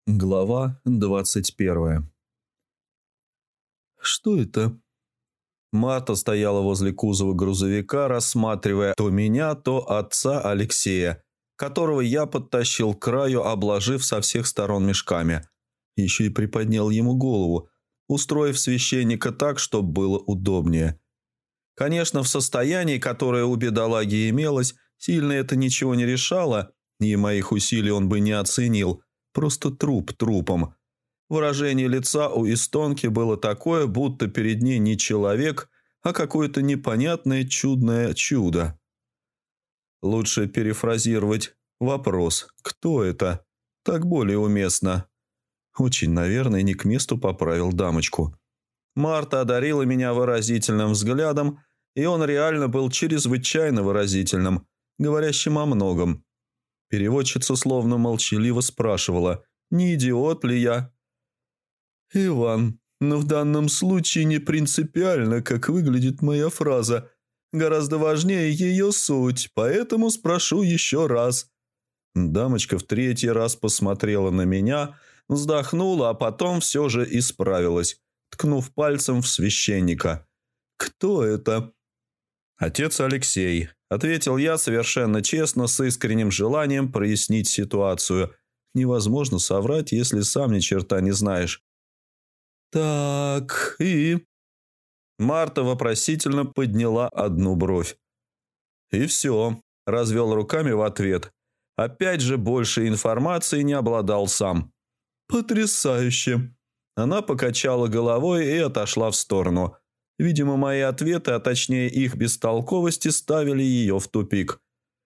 Глава 21. «Что это?» Марта стояла возле кузова грузовика, рассматривая то меня, то отца Алексея, которого я подтащил к краю, обложив со всех сторон мешками. Еще и приподнял ему голову, устроив священника так, чтобы было удобнее. Конечно, в состоянии, которое у бедолаги имелось, сильно это ничего не решало, и моих усилий он бы не оценил. Просто труп трупом. Выражение лица у эстонки было такое, будто перед ней не человек, а какое-то непонятное чудное чудо. Лучше перефразировать вопрос «Кто это?» Так более уместно. Очень, наверное, не к месту поправил дамочку. Марта одарила меня выразительным взглядом, и он реально был чрезвычайно выразительным, говорящим о многом. Переводчица словно молчаливо спрашивала, не идиот ли я. «Иван, но в данном случае не принципиально, как выглядит моя фраза. Гораздо важнее ее суть, поэтому спрошу еще раз». Дамочка в третий раз посмотрела на меня, вздохнула, а потом все же исправилась, ткнув пальцем в священника. «Кто это?» «Отец Алексей», — ответил я совершенно честно, с искренним желанием прояснить ситуацию. Невозможно соврать, если сам ни черта не знаешь. «Так, и...» Марта вопросительно подняла одну бровь. «И все», — развел руками в ответ. Опять же, больше информации не обладал сам. «Потрясающе!» Она покачала головой и отошла в сторону. Видимо, мои ответы, а точнее их бестолковости, ставили ее в тупик.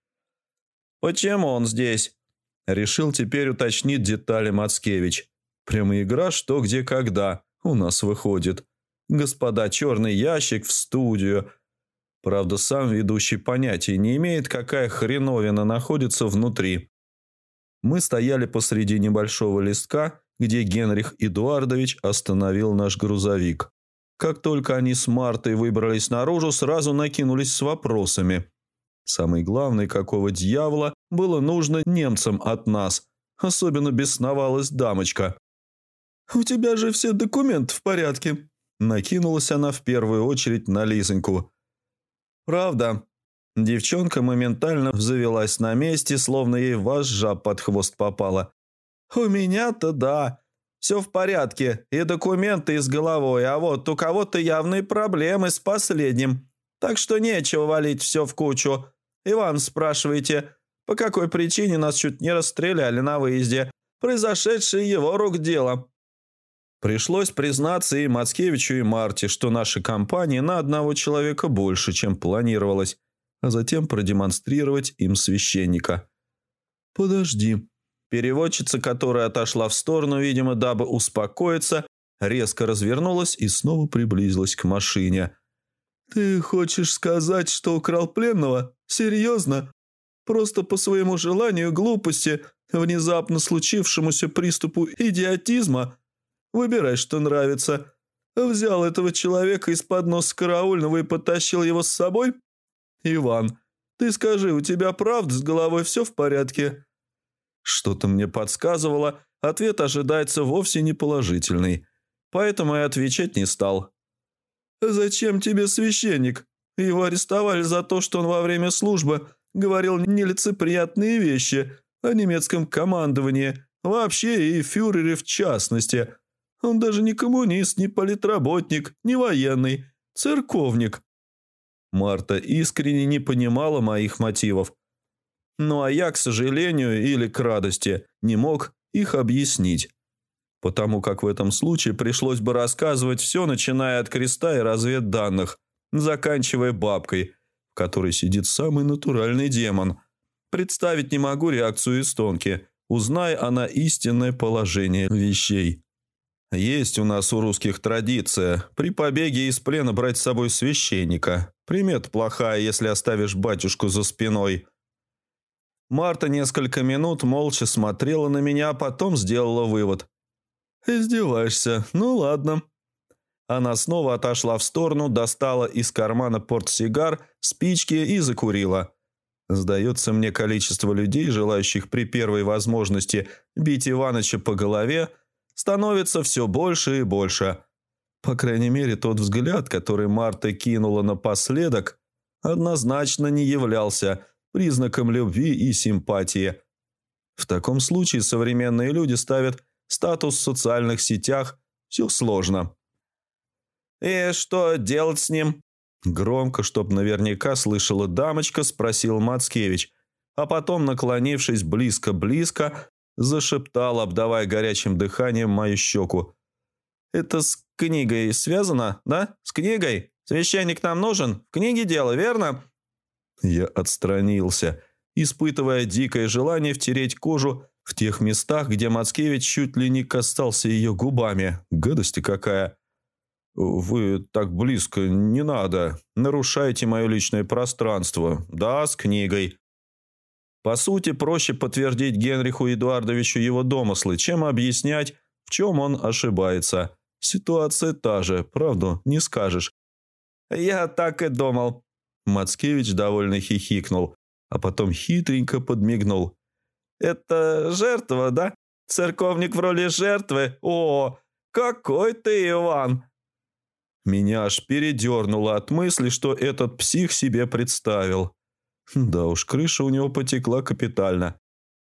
«Почему он здесь?» Решил теперь уточнить детали Мацкевич. Прямо игра «Что, где, когда» у нас выходит. Господа, черный ящик в студию. Правда, сам ведущий понятия не имеет, какая хреновина находится внутри. Мы стояли посреди небольшого листка, где Генрих Эдуардович остановил наш грузовик. Как только они с Мартой выбрались наружу, сразу накинулись с вопросами. Самый главный, какого дьявола было нужно немцам от нас. Особенно бесновалась дамочка. «У тебя же все документы в порядке», — накинулась она в первую очередь на Лизоньку. «Правда». Девчонка моментально взвелась на месте, словно ей вожжа под хвост попала. «У меня-то да. Все в порядке, и документы, и с головой, а вот у кого-то явные проблемы с последним. Так что нечего валить все в кучу. Иван, спрашиваете, по какой причине нас чуть не расстреляли на выезде? Произошедшее его рук дело». Пришлось признаться и Мацкевичу, и Марте, что наша компания на одного человека больше, чем планировалось, а затем продемонстрировать им священника. «Подожди». Переводчица, которая отошла в сторону, видимо, дабы успокоиться, резко развернулась и снова приблизилась к машине. «Ты хочешь сказать, что украл пленного? Серьезно? Просто по своему желанию, глупости, внезапно случившемуся приступу идиотизма? Выбирай, что нравится. Взял этого человека из-под носа караульного и потащил его с собой? Иван, ты скажи, у тебя правда с головой все в порядке?» Что-то мне подсказывало, ответ ожидается вовсе не положительный, поэтому я отвечать не стал. «Зачем тебе священник? Его арестовали за то, что он во время службы говорил нелицеприятные вещи о немецком командовании, вообще и фюрере в частности. Он даже не коммунист, не политработник, не военный, церковник». Марта искренне не понимала моих мотивов. Ну а я, к сожалению, или к радости, не мог их объяснить. Потому как в этом случае пришлось бы рассказывать все, начиная от креста и разведданных, заканчивая бабкой, в которой сидит самый натуральный демон. Представить не могу реакцию эстонки, узная она истинное положение вещей. Есть у нас у русских традиция при побеге из плена брать с собой священника. Примета плохая, если оставишь батюшку за спиной. Марта несколько минут молча смотрела на меня, а потом сделала вывод. «Издеваешься? Ну ладно». Она снова отошла в сторону, достала из кармана портсигар, спички и закурила. Сдается мне, количество людей, желающих при первой возможности бить Иваныча по голове, становится все больше и больше. По крайней мере, тот взгляд, который Марта кинула напоследок, однозначно не являлся признаком любви и симпатии. В таком случае современные люди ставят статус в социальных сетях «все сложно». «И что делать с ним?» Громко, чтоб наверняка слышала дамочка, спросил Мацкевич, а потом, наклонившись близко-близко, зашептал, обдавая горячим дыханием мою щеку. «Это с книгой связано, да? С книгой? Священник нам нужен? В книге дело, верно?» Я отстранился, испытывая дикое желание втереть кожу в тех местах, где Мацкевич чуть ли не касался ее губами. Гадость какая! «Вы так близко, не надо. Нарушаете мое личное пространство. Да, с книгой». По сути, проще подтвердить Генриху Эдуардовичу его домыслы, чем объяснять, в чем он ошибается. Ситуация та же, правду не скажешь. «Я так и думал». Мацкевич довольно хихикнул, а потом хитренько подмигнул. «Это жертва, да? Церковник в роли жертвы? О, какой ты, Иван!» Меня аж передернуло от мысли, что этот псих себе представил. Да уж, крыша у него потекла капитально.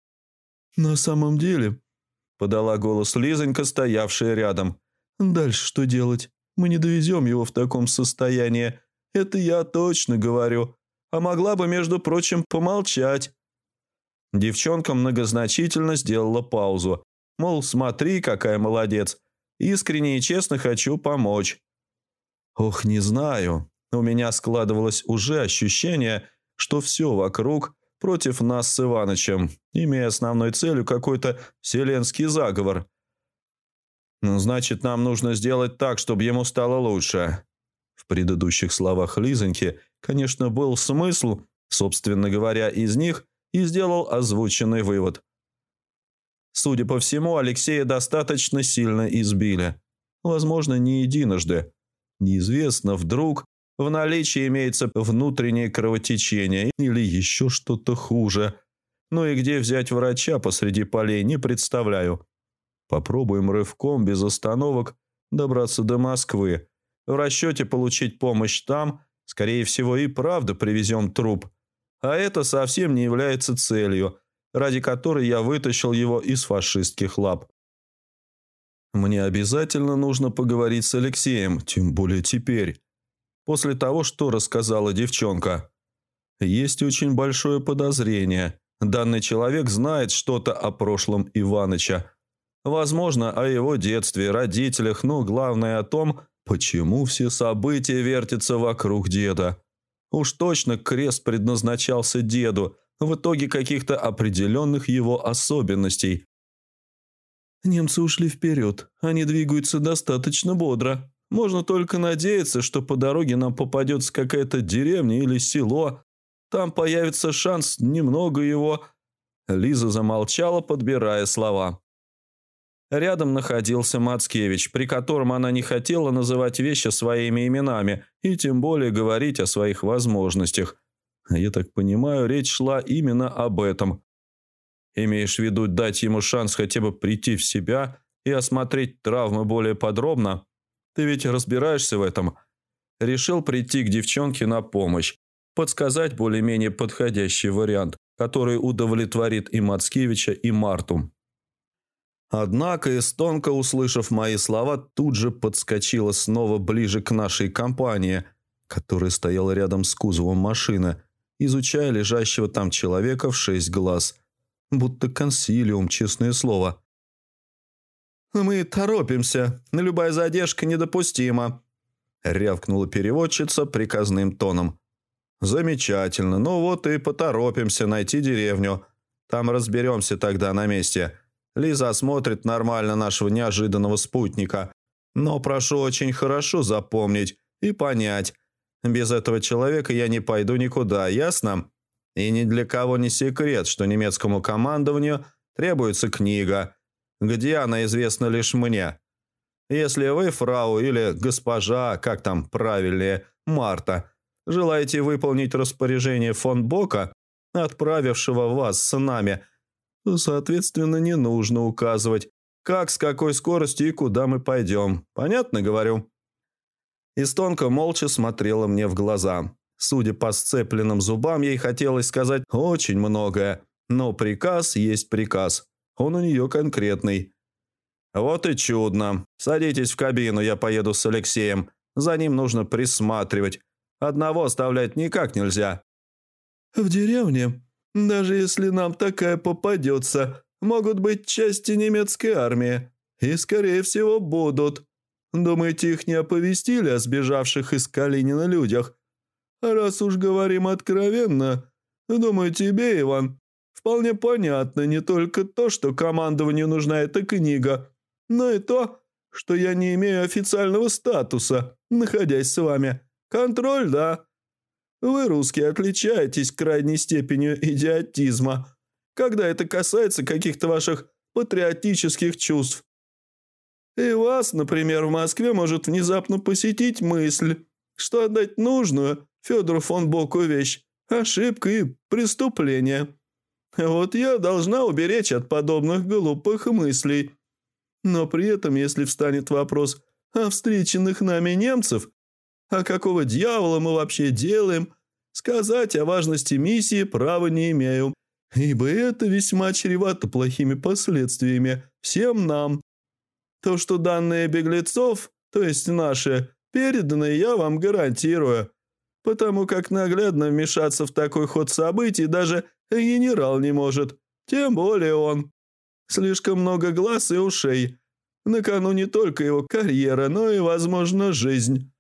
«На самом деле», — подала голос Лизонька, стоявшая рядом, — «дальше что делать? Мы не довезем его в таком состоянии. Это я точно говорю. А могла бы, между прочим, помолчать». Девчонка многозначительно сделала паузу. Мол, смотри, какая молодец. Искренне и честно хочу помочь. Ох, не знаю. У меня складывалось уже ощущение, что все вокруг против нас с Иванычем, имея основной целью какой-то вселенский заговор. «Ну, значит, нам нужно сделать так, чтобы ему стало лучше». В предыдущих словах Лизоньки, конечно, был смысл, собственно говоря, из них и сделал озвученный вывод. Судя по всему, Алексея достаточно сильно избили. Возможно, не единожды. Неизвестно, вдруг в наличии имеется внутреннее кровотечение или еще что-то хуже. Ну и где взять врача посреди полей, не представляю. Попробуем рывком, без остановок, добраться до Москвы. В расчете получить помощь там, скорее всего, и правда привезем труп. А это совсем не является целью, ради которой я вытащил его из фашистских лап. Мне обязательно нужно поговорить с Алексеем, тем более теперь, после того, что рассказала девчонка. Есть очень большое подозрение. Данный человек знает что-то о прошлом Иваныча. Возможно, о его детстве, родителях, но главное о том, почему все события вертятся вокруг деда. Уж точно крест предназначался деду, в итоге каких-то определенных его особенностей. Немцы ушли вперед. Они двигаются достаточно бодро. Можно только надеяться, что по дороге нам попадется какая-то деревня или село. Там появится шанс немного его...» Лиза замолчала, подбирая слова. Рядом находился Мацкевич, при котором она не хотела называть вещи своими именами и тем более говорить о своих возможностях. Я так понимаю, речь шла именно об этом. Имеешь в виду дать ему шанс хотя бы прийти в себя и осмотреть травмы более подробно? Ты ведь разбираешься в этом. Решил прийти к девчонке на помощь, подсказать более-менее подходящий вариант, который удовлетворит и Мацкевича, и Марту. Однако Эстонка, услышав мои слова, тут же подскочила снова ближе к нашей компании, которая стояла рядом с кузовом машины, изучая лежащего там человека в 6 глаз. Будто консилиум, честное слово. «Мы торопимся. Любая задержка недопустима», — рявкнула переводчица приказным тоном. «Замечательно. Ну вот и поторопимся найти деревню. Там разберемся тогда на месте. Лиза осмотрит нормально нашего неожиданного спутника. Но прошу очень хорошо запомнить и понять. Без этого человека я не пойду никуда, ясно? И ни для кого не секрет, что немецкому командованию требуется книга, где она известна лишь мне. Если вы, фрау или госпожа, как там правильнее, Марта, желаете выполнить распоряжение фон Бока, отправившего вас с нами, то, соответственно, не нужно указывать, как, с какой скоростью и куда мы пойдем. Понятно, говорю?» Истонка молча смотрела мне в глаза. Судя по сцепленным зубам, ей хотелось сказать очень многое, но приказ есть приказ. Он у нее конкретный. «Вот и чудно. Садитесь в кабину, я поеду с Алексеем. За ним нужно присматривать. Одного оставлять никак нельзя». «В деревне, даже если нам такая попадется, могут быть части немецкой армии. И, скорее всего, будут. Думаете, их не оповестили о сбежавших из Калинина людях? А раз уж говорим откровенно, думаю, тебе, Иван, вполне понятно не только то, что командованию нужна эта книга, но и то, что я не имею официального статуса, находясь с вами. Контроль, да. Вы, русские, отличаетесь крайней степенью идиотизма, когда это касается каких-то ваших патриотических чувств. И вас, например, в Москве может внезапно посетить мысль, что отдать нужную Федору фон Боку вещь – ошибка и преступление. Вот я должна уберечь от подобных глупых мыслей. Но при этом, если встанет вопрос о встреченных нами немцев, а какого дьявола мы вообще делаем, сказать о важности миссии права не имею, ибо это весьма чревато плохими последствиями всем нам. То, что данные беглецов, то есть наши, переданы, я вам гарантирую, потому как наглядно вмешаться в такой ход событий даже генерал не может, тем более он. Слишком много глаз и ушей. На кону не только его карьера, но и, возможно, жизнь».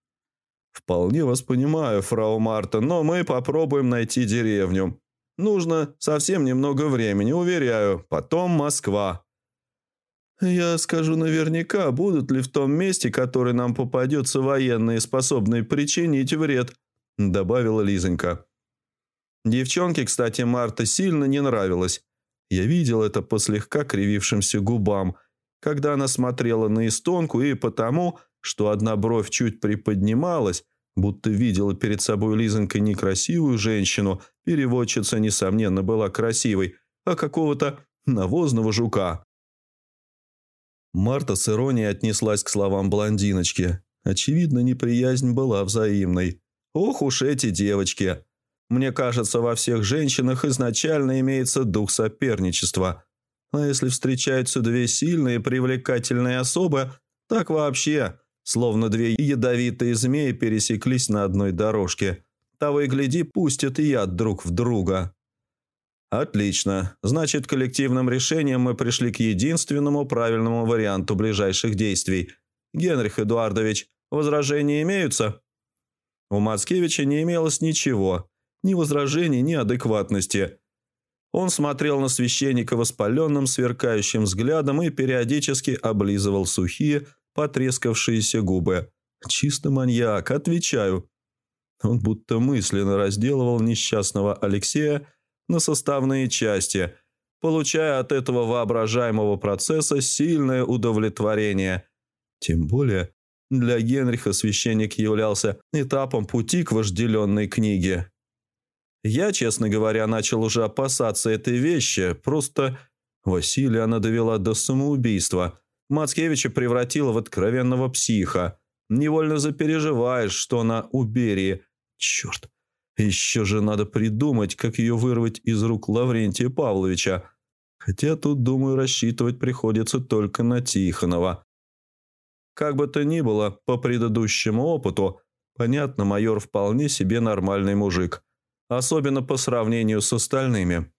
«Вполне вас понимаю, фрау Марта, но мы попробуем найти деревню. Нужно совсем немного времени, уверяю, потом Москва». «Я скажу наверняка, будут ли в том месте, которое нам попадется, военные, способные причинить вред», – добавила Лизонька. Девчонке, кстати, Марта сильно не нравилась. Я видел это по слегка кривившимся губам, когда она смотрела на Истонку, и потому, что одна бровь чуть приподнималась, будто видела перед собой Лизонька не красивую женщину, переводчица, несомненно, была красивой, а какого-то навозного жука. Марта с иронией отнеслась к словам блондиночки. Очевидно, неприязнь была взаимной. Ох уж эти девочки! Мне кажется, во всех женщинах изначально имеется дух соперничества. А если встречаются две сильные привлекательные особы, так вообще, словно две ядовитые змеи пересеклись на одной дорожке. Того и гляди, пустят яд друг в друга. «Отлично. Значит, коллективным решением мы пришли к единственному правильному варианту ближайших действий. Генрих Эдуардович, возражения имеются?» У Мацкевича не имелось ничего. Ни возражений, ни адекватности. Он смотрел на священника воспаленным, сверкающим взглядом и периодически облизывал сухие, потрескавшиеся губы. «Чисто маньяк, отвечаю». Он будто мысленно разделывал несчастного Алексея на составные части, получая от этого воображаемого процесса сильное удовлетворение. Тем более для Генриха священник являлся этапом пути к вожделенной книге. Я, честно говоря, начал уже опасаться этой вещи, просто Василия она довела до самоубийства. Мацкевича превратила в откровенного психа. Невольно запереживаешь, что она у Берии. Черт! Еще же надо придумать, как ее вырвать из рук Лаврентия Павловича. Хотя тут, думаю, рассчитывать приходится только на Тихонова. Как бы то ни было, по предыдущему опыту, понятно, майор вполне себе нормальный мужик. Особенно по сравнению с остальными.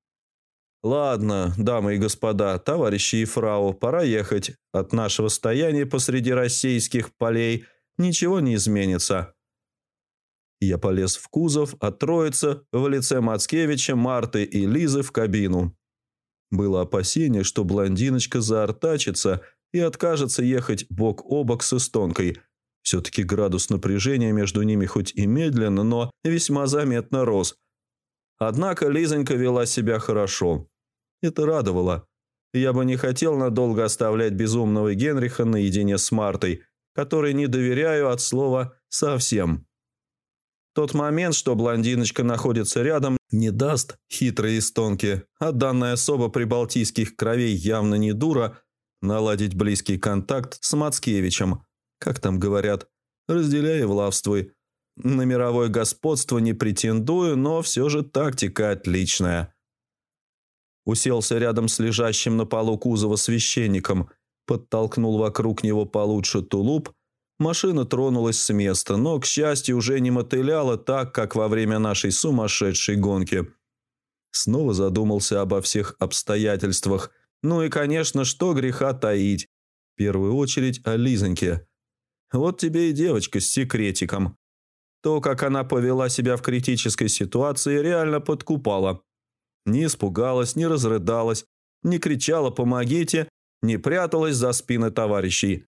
«Ладно, дамы и господа, товарищи и фрау, пора ехать. От нашего стояния посреди российских полей ничего не изменится». Я полез в кузов, а троица в лице Мацкевича, Марты и Лизы в кабину. Было опасение, что блондиночка заортачится и откажется ехать бок о бок с Истонкой. Все-таки градус напряжения между ними хоть и медленно, но весьма заметно рос. Однако Лизонька вела себя хорошо. Это радовало. Я бы не хотел надолго оставлять безумного Генриха наедине с Мартой, которой не доверяю от слова совсем. Тот момент, что блондиночка находится рядом, не даст хитрые истонки, а данная особа прибалтийских кровей явно не дура наладить близкий контакт с Мацкевичем. Как там говорят, разделяй и властвуй. На мировое господство не претендую, но все же тактика отличная. Уселся рядом с лежащим на полу кузова священником, подтолкнул вокруг него получше тулуп. Машина тронулась с места, но, к счастью, уже не мотыляла так, как во время нашей сумасшедшей гонки. Снова задумался обо всех обстоятельствах. Ну и, конечно, что греха таить. В первую очередь о Лизоньке. Вот тебе и девочка с секретиком. То, как она повела себя в критической ситуации, реально подкупала. Не испугалась, не разрыдалась, не кричала «помогите», не пряталась за спины товарищей.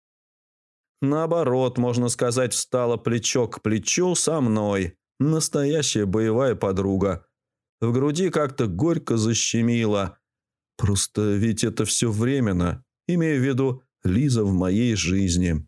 Наоборот, можно сказать, встала плечо к плечу со мной. Настоящая боевая подруга. В груди как-то горько защемило. Просто ведь это все временно. Имею в виду Лиза в моей жизни.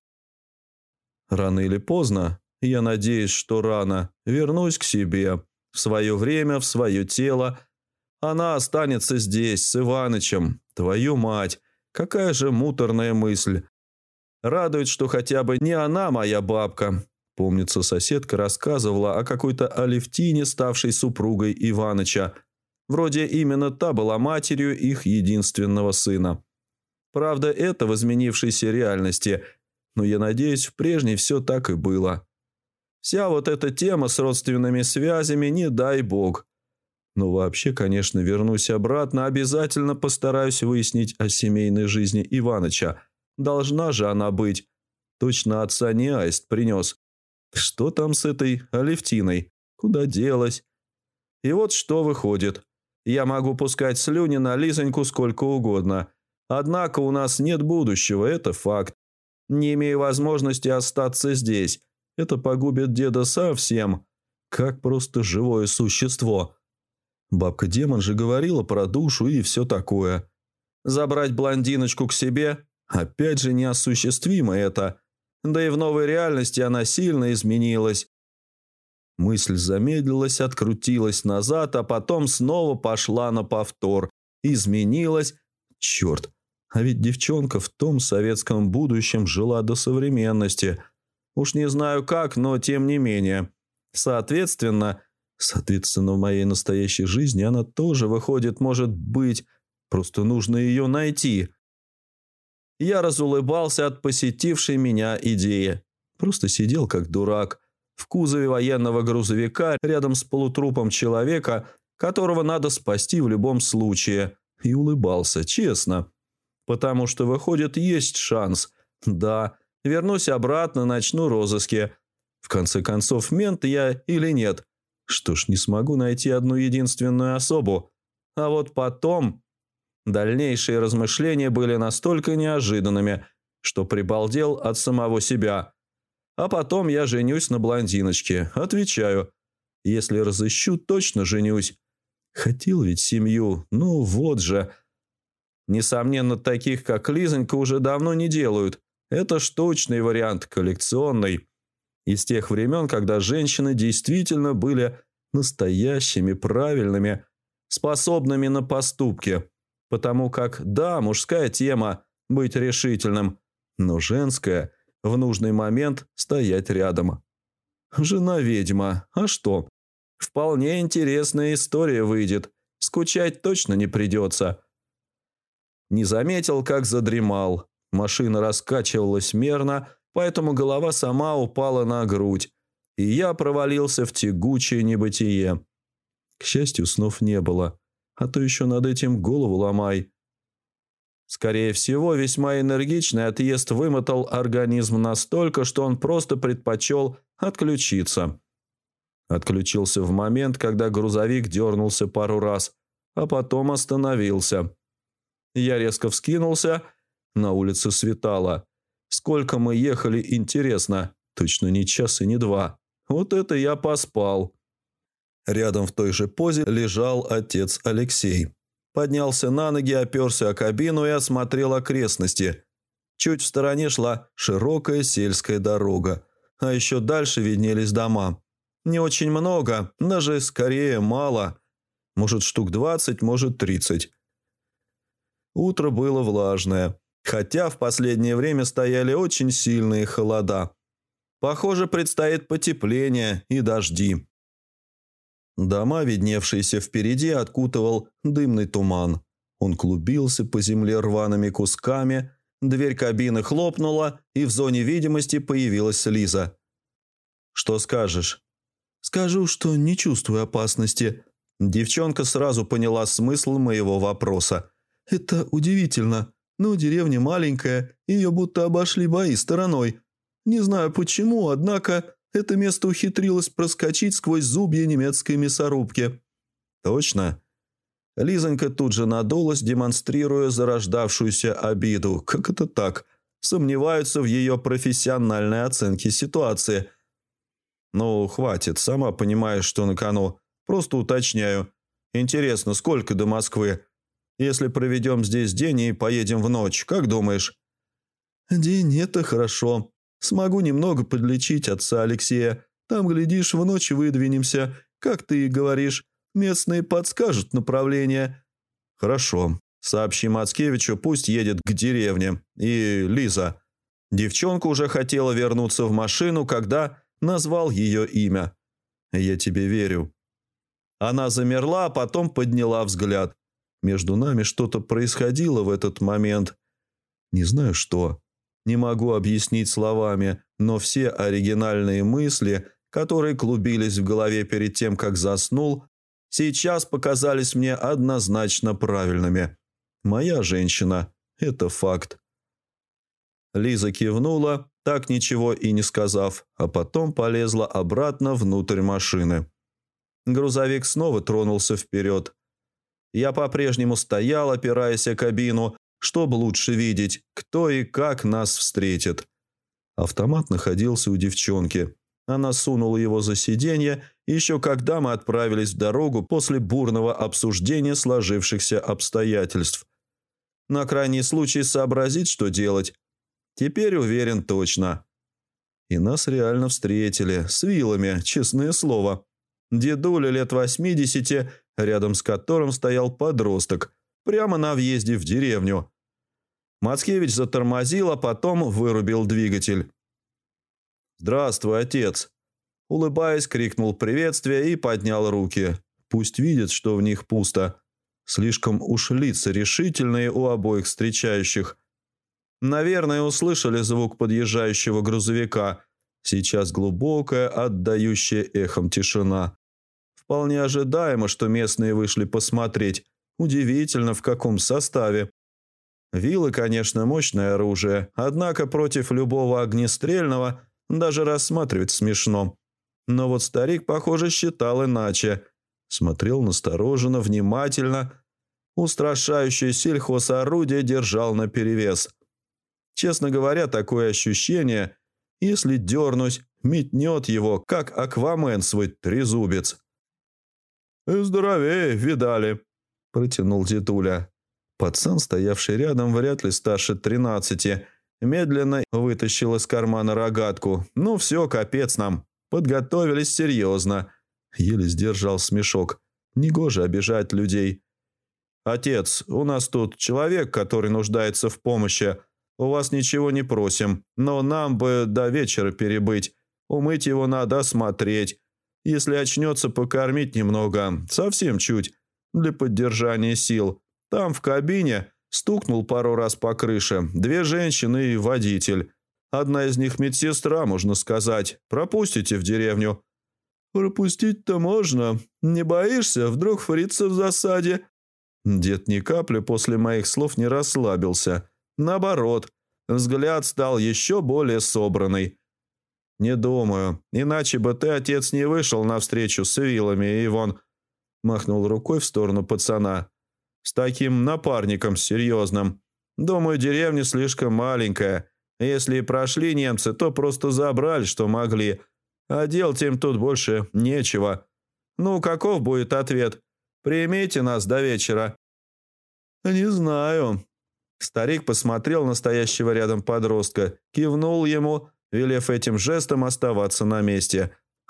Рано или поздно, я надеюсь, что рано, вернусь к себе. В свое время, в свое тело. Она останется здесь, с Иванычем. Твою мать, какая же муторная мысль. Радует, что хотя бы не она моя бабка. Помнится, соседка рассказывала о какой-то Алевтине, ставшей супругой Иваныча. Вроде именно та была матерью их единственного сына. Правда, это в изменившейся реальности, но я надеюсь, в прежней все так и было. Вся вот эта тема с родственными связями, не дай бог. Но вообще, конечно, вернусь обратно, обязательно постараюсь выяснить о семейной жизни Иваныча. Должна же она быть. Точно отца не аист принес. Что там с этой Алевтиной? Куда делась? И вот что выходит. Я могу пускать слюни на Лизоньку сколько угодно. Однако у нас нет будущего, это факт. Не имею возможности остаться здесь. Это погубит деда совсем. Как просто живое существо. Бабка-демон же говорила про душу и все такое. Забрать блондиночку к себе? Опять же неосуществимо это. Да и в новой реальности она сильно изменилась. Мысль замедлилась, открутилась назад, а потом снова пошла на повтор. Изменилась. Черт, а ведь девчонка в том советском будущем жила до современности. Уж не знаю как, но тем не менее. Соответственно, в моей настоящей жизни она тоже выходит, может быть. Просто нужно ее найти. Я разулыбался от посетившей меня идеи. Просто сидел как дурак в кузове военного грузовика рядом с полутрупом человека, которого надо спасти в любом случае. И улыбался, честно. Потому что, выходит, есть шанс. Да, вернусь обратно, начну розыски. В конце концов, мент я или нет. Что ж, не смогу найти одну единственную особу. А вот потом... Дальнейшие размышления были настолько неожиданными, что прибалдел от самого себя. А потом я женюсь на блондиночке. Отвечаю. Если разыщу, точно женюсь. Хотел ведь семью. Ну вот же. Несомненно, таких, как Лизонька, уже давно не делают. Это штучный вариант, коллекционный. Из тех времен, когда женщины действительно были настоящими, правильными, способными на поступки. Потому как, да, мужская тема – быть решительным, но женская – в нужный момент стоять рядом. Жена-ведьма, а что? Вполне интересная история выйдет, скучать точно не придется. Не заметил, как задремал. Машина раскачивалась мерно, поэтому голова сама упала на грудь, и я провалился в тягучее небытие. К счастью, снов не было. А то еще над этим голову ломай. Скорее всего, весьма энергичный отъезд вымотал организм настолько, что он просто предпочел отключиться. Отключился в момент, когда грузовик дернулся пару раз, а потом остановился. Я резко вскинулся, на улице светало. Сколько мы ехали, интересно, точно не час и не два. Вот это я поспал. Рядом в той же позе лежал отец Алексей. Поднялся на ноги, оперся о кабину и осмотрел окрестности. Чуть в стороне шла широкая сельская дорога, а еще дальше виднелись дома. Не очень много, даже скорее мало. Может, штук 20, может, 30. Утро было влажное, хотя в последнее время стояли очень сильные холода. Похоже, предстоит потепление и дожди. Дома, видневшиеся впереди, окутывал дымный туман. Он клубился по земле рваными кусками, дверь кабины хлопнула, и в зоне видимости появилась Лиза. «Что скажешь?» «Скажу, что не чувствую опасности». Девчонка сразу поняла смысл моего вопроса. «Это удивительно, но деревня маленькая, ее будто обошли бои стороной. Не знаю почему, однако это место ухитрилось проскочить сквозь зубья немецкой мясорубки». «Точно?» Лизонька тут же надулась, демонстрируя зарождавшуюся обиду. Как это так? Сомневаются в ее профессиональной оценке ситуации. «Ну, хватит, сама понимаешь, что на кону. Просто уточняю. Интересно, сколько до Москвы? Если проведем здесь день и поедем в ночь, как думаешь?» «День – это хорошо. Смогу немного подлечить отца Алексея. Там, глядишь, в ночь выдвинемся. Как ты и говоришь, местные подскажут направление». «Хорошо. Сообщи Мацкевичу, пусть едет к деревне. И Лиза». Девчонка уже хотела вернуться в машину, когда назвал ее имя. «Я тебе верю». Она замерла, а потом подняла взгляд. Между нами что-то происходило в этот момент. Не знаю что. Не могу объяснить словами, но все оригинальные мысли, которые клубились в голове перед тем, как заснул, сейчас показались мне однозначно правильными. Моя женщина – это факт. Лиза кивнула, так ничего и не сказав, а потом полезла обратно внутрь машины. Грузовик снова тронулся вперед. Я по-прежнему стоял, опираясь о кабину, чтобы лучше видеть, кто и как нас встретит. Автомат находился у девчонки. Она сунула его за сиденье, еще когда мы отправились в дорогу после бурного обсуждения сложившихся обстоятельств. На крайний случай сообразить, что делать. Теперь уверен точно. И нас реально встретили, с вилами, честное слово. Дедуля лет 80, рядом с которым стоял подросток, прямо на въезде в деревню. Мацкевич затормозил, а потом вырубил двигатель. «Здравствуй, отец!» Улыбаясь, крикнул приветствие и поднял руки. Пусть видят, что в них пусто. Слишком уж лица решительные у обоих встречающих. Наверное, услышали звук подъезжающего грузовика. Сейчас глубокая, отдающая эхом тишина. Вполне ожидаемо, что местные вышли посмотреть. Удивительно, в каком составе. Вилы, конечно, мощное оружие, однако против любого огнестрельного даже рассматривать смешно. Но вот старик, похоже, считал иначе. Смотрел настороженно, внимательно. Устрашающее сельхозорудие держал наперевес. Честно говоря, такое ощущение, если дернусь, метнет его, как Аквамен свой трезубец. «Здоровее, видали», – протянул дедуля. Пацан, стоявший рядом, вряд ли старше 13, медленно вытащил из кармана рогатку. «Ну все, капец нам. Подготовились серьезно». Еле сдержал смешок. Негоже обижать людей. «Отец, у нас тут человек, который нуждается в помощи. У вас ничего не просим, но нам бы до вечера перебыть. Умыть его надо, осмотреть. Если очнется, покормить немного, совсем чуть, для поддержания сил. Там в кабине стукнул пару раз по крыше. 2 женщины и водитель. Одна из них медсестра, можно сказать. Пропустите в деревню». «Пропустить-то можно. Не боишься? Вдруг фрица в засаде?» Дед ни капли после моих слов не расслабился. Наоборот, взгляд стал еще более собранный. «Не думаю. Иначе бы ты, отец, не вышел навстречу с вилами и вон...» Махнул рукой в сторону пацана. «С таким напарником серьезным. Думаю, деревня слишком маленькая. Если и прошли немцы, то просто забрали, что могли. А делать им тут больше нечего. Ну, каков будет ответ? Примите нас до вечера». «Не знаю». Старик посмотрел на стоящего рядом подростка, кивнул ему, велев этим жестом оставаться на месте.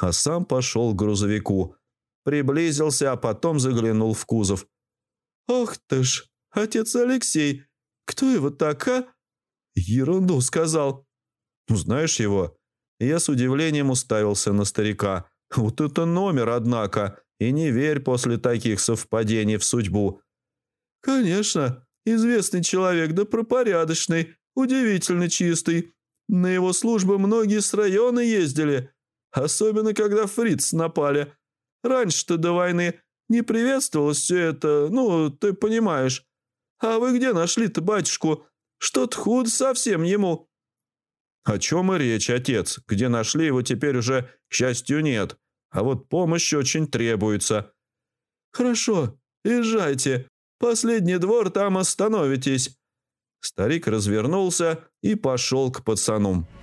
а сам пошел к грузовику. Приблизился, а потом заглянул в кузов. «Ох ты ж, отец Алексей, кто его так, а?» «Ерунду сказал». «Ну, знаешь его?» Я с удивлением уставился на старика. «Вот это номер, однако, и не верь после таких совпадений в судьбу». «Конечно, известный человек, да пропорядочный, удивительно чистый. На его службы многие с района ездили, особенно когда фриц напали. Раньше-то до войны не приветствовалось все это, ну, ты понимаешь. А вы где нашли-то батюшку? Что-то худо совсем ему». «О чем и речь, отец? Где нашли его, теперь уже, к счастью, нет. А вот помощь очень требуется». «Хорошо, езжайте. Последний двор, там остановитесь». Старик развернулся и пошел к пацанам.